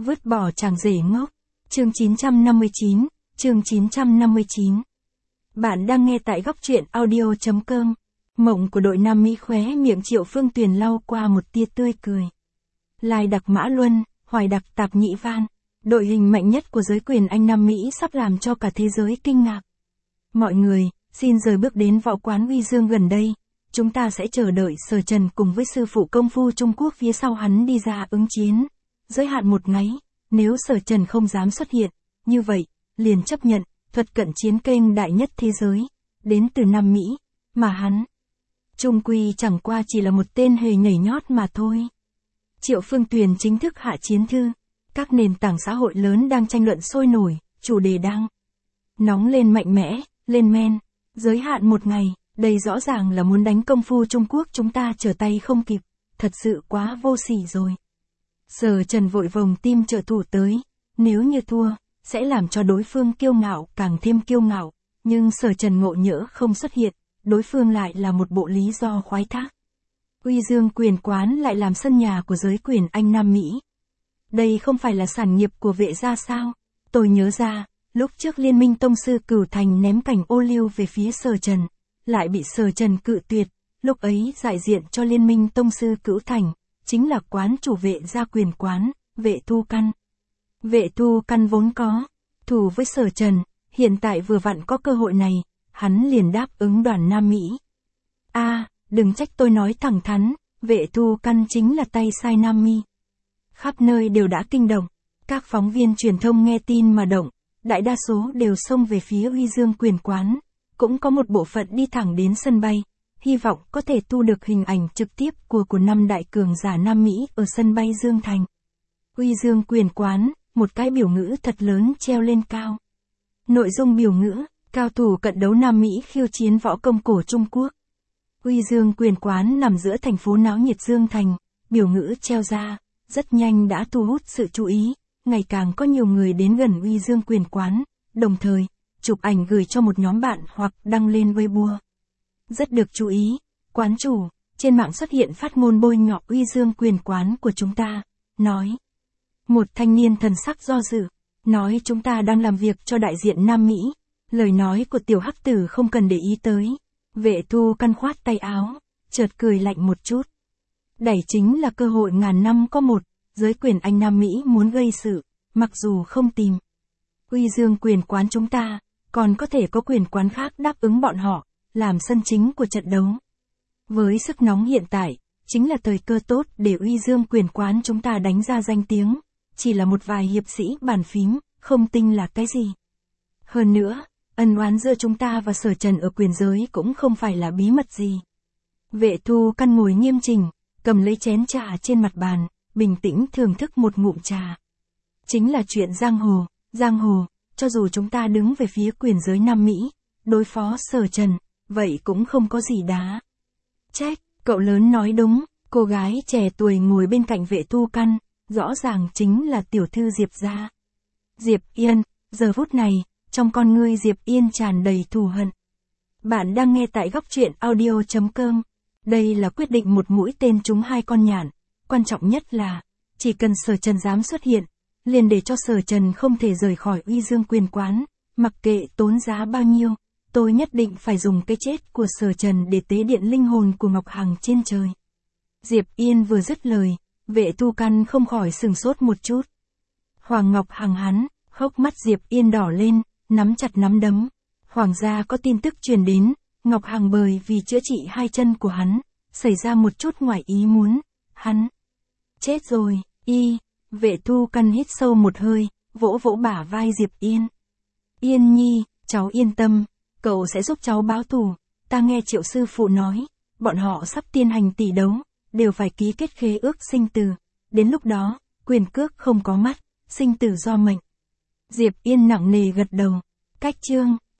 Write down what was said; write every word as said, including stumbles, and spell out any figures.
Vứt bỏ chàng rể ngốc. Chương chín trăm năm mươi chín, chương chín trăm năm mươi chín. Bạn đang nghe tại góc truyện audio chấm com. Mộng của đội Nam Mỹ khóe miệng Triệu Phương Tuyền lau qua một tia tươi cười. Lai đặc Mã Luân, hoài đặc Tạp Nhĩ Van. Đội hình mạnh nhất của giới quyền Anh Nam Mỹ sắp làm cho cả thế giới kinh ngạc. Mọi người, xin rời bước đến võ quán Uy Dương gần đây. Chúng ta sẽ chờ đợi Sở Trần cùng với sư phụ công phu Trung Quốc phía sau hắn đi ra ứng chiến. Giới hạn một ngày, nếu Sở Trần không dám xuất hiện, như vậy, liền chấp nhận, thuật cận chiến kênh đại nhất thế giới, đến từ Nam Mỹ, mà hắn. Trung quy chẳng qua chỉ là một tên hề nhảy nhót mà thôi. Triệu Phương Tuyền chính thức hạ chiến thư. Các nền tảng xã hội lớn đang tranh luận sôi nổi, chủ đề đang nóng lên mạnh mẽ, lên men. Giới hạn một ngày, đây rõ ràng là muốn đánh công phu Trung Quốc chúng ta trở tay không kịp, thật sự quá vô sỉ rồi. Sở Trần vội vòng tim trợ thủ tới, nếu như thua, sẽ làm cho đối phương kiêu ngạo càng thêm kiêu ngạo, nhưng Sở Trần ngộ nhỡ không xuất hiện, đối phương lại là một bộ lý do khoái thác. Uy Dương quyền quán lại làm sân nhà của giới quyền Anh Nam Mỹ. Đây không phải là sản nghiệp của Vệ gia sao? Tôi nhớ ra, lúc trước Liên minh tông sư Cửu Thành ném cảnh ô liu về phía Sở Trần, lại bị Sở Trần cự tuyệt, lúc ấy đại diện cho Liên minh tông sư Cửu Thành, chính là quán chủ Vệ gia quyền quán, Vệ Thu Căn. Vệ Thu Căn vốn có thù với Sở Trần, hiện tại vừa vặn có cơ hội này, hắn liền đáp ứng đoàn Nam Mỹ. A, à, đừng trách tôi nói thẳng thắn, Vệ Thu Căn chính là tay sai Nam Mi. Khắp nơi đều đã kinh động, các phóng viên truyền thông nghe tin mà động, đại đa số đều xông về phía Uy Dương quyền quán, cũng có một bộ phận đi thẳng đến sân bay, hy vọng có thể thu được hình ảnh trực tiếp của của năm đại cường giả Nam Mỹ ở sân bay Dương Thành. Uy Dương quyền quán, một cái biểu ngữ thật lớn treo lên cao. Nội dung biểu ngữ, cao thủ cận đấu Nam Mỹ khiêu chiến võ công cổ Trung Quốc. Uy Dương quyền quán nằm giữa thành phố náo nhiệt Dương Thành, biểu ngữ treo ra, rất nhanh đã thu hút sự chú ý, ngày càng có nhiều người đến gần Uy Dương quyền quán, đồng thời, chụp ảnh gửi cho một nhóm bạn hoặc đăng lên Weibo. Rất được chú ý, quán chủ, trên mạng xuất hiện phát ngôn bôi nhọ Uy Dương quyền quán của chúng ta, nói. Một thanh niên thần sắc do dự, nói chúng ta đang làm việc cho đại diện Nam Mỹ, lời nói của tiểu hắc tử không cần để ý tới. Vệ Thu Căn khoát tay áo, chợt cười lạnh một chút. Đẩy chính là cơ hội ngàn năm có một, giới quyền Anh Nam Mỹ muốn gây sự, mặc dù không tìm. Uy Dương quyền quán chúng ta, còn có thể có quyền quán khác đáp ứng bọn họ, làm sân chính của trận đấu. Với sức nóng hiện tại, chính là thời cơ tốt để Uy Dương quyền quán chúng ta đánh ra danh tiếng, chỉ là một vài hiệp sĩ bàn phím, không tinh là cái gì. Hơn nữa, ân oán giữa chúng ta và Sở Trần ở quyền giới cũng không phải là bí mật gì. Vệ Thu Căn ngồi nghiêm chỉnh, cầm lấy chén trà trên mặt bàn, bình tĩnh thưởng thức một ngụm trà. Chính là chuyện giang hồ, giang hồ, cho dù chúng ta đứng về phía quyền giới Nam Mỹ, đối phó Sở Trần, vậy cũng không có gì đá. Trách, cậu lớn nói đúng, cô gái trẻ tuổi ngồi bên cạnh Vệ Thu Căn, rõ ràng chính là tiểu thư Diệp gia. Diệp Yên, giờ phút này, trong con ngươi Diệp Yên tràn đầy thù hận. Bạn đang nghe tại góc truyện audio chấm com. Đây là quyết định một mũi tên trúng hai con nhạn, quan trọng nhất là, chỉ cần Sở Trần dám xuất hiện, liền để cho Sở Trần không thể rời khỏi Uy Dương quyền quán, mặc kệ tốn giá bao nhiêu, tôi nhất định phải dùng cái chết của Sở Trần để tế điện linh hồn của Ngọc Hằng trên trời. Diệp Yên vừa dứt lời, Vệ Thu Căn không khỏi sừng sốt một chút. Hoàng Ngọc Hằng hắn, hốc mắt Diệp Yên đỏ lên, nắm chặt nắm đấm. Hoàng gia có tin tức truyền đến, Ngọc Hằng bởi vì chữa trị hai chân của hắn, xảy ra một chút ngoài ý muốn, hắn chết rồi, y, Vệ Thu Căn hít sâu một hơi, vỗ vỗ bả vai Diệp Yên. Yên nhi, cháu yên tâm, cậu sẽ giúp cháu báo thù, ta nghe Triệu sư phụ nói, bọn họ sắp tiến hành tỷ đấu, đều phải ký kết khế ước sinh tử, đến lúc đó, quyền cước không có mắt, sinh tử do mệnh. Diệp Yên nặng nề gật đầu, cách chương,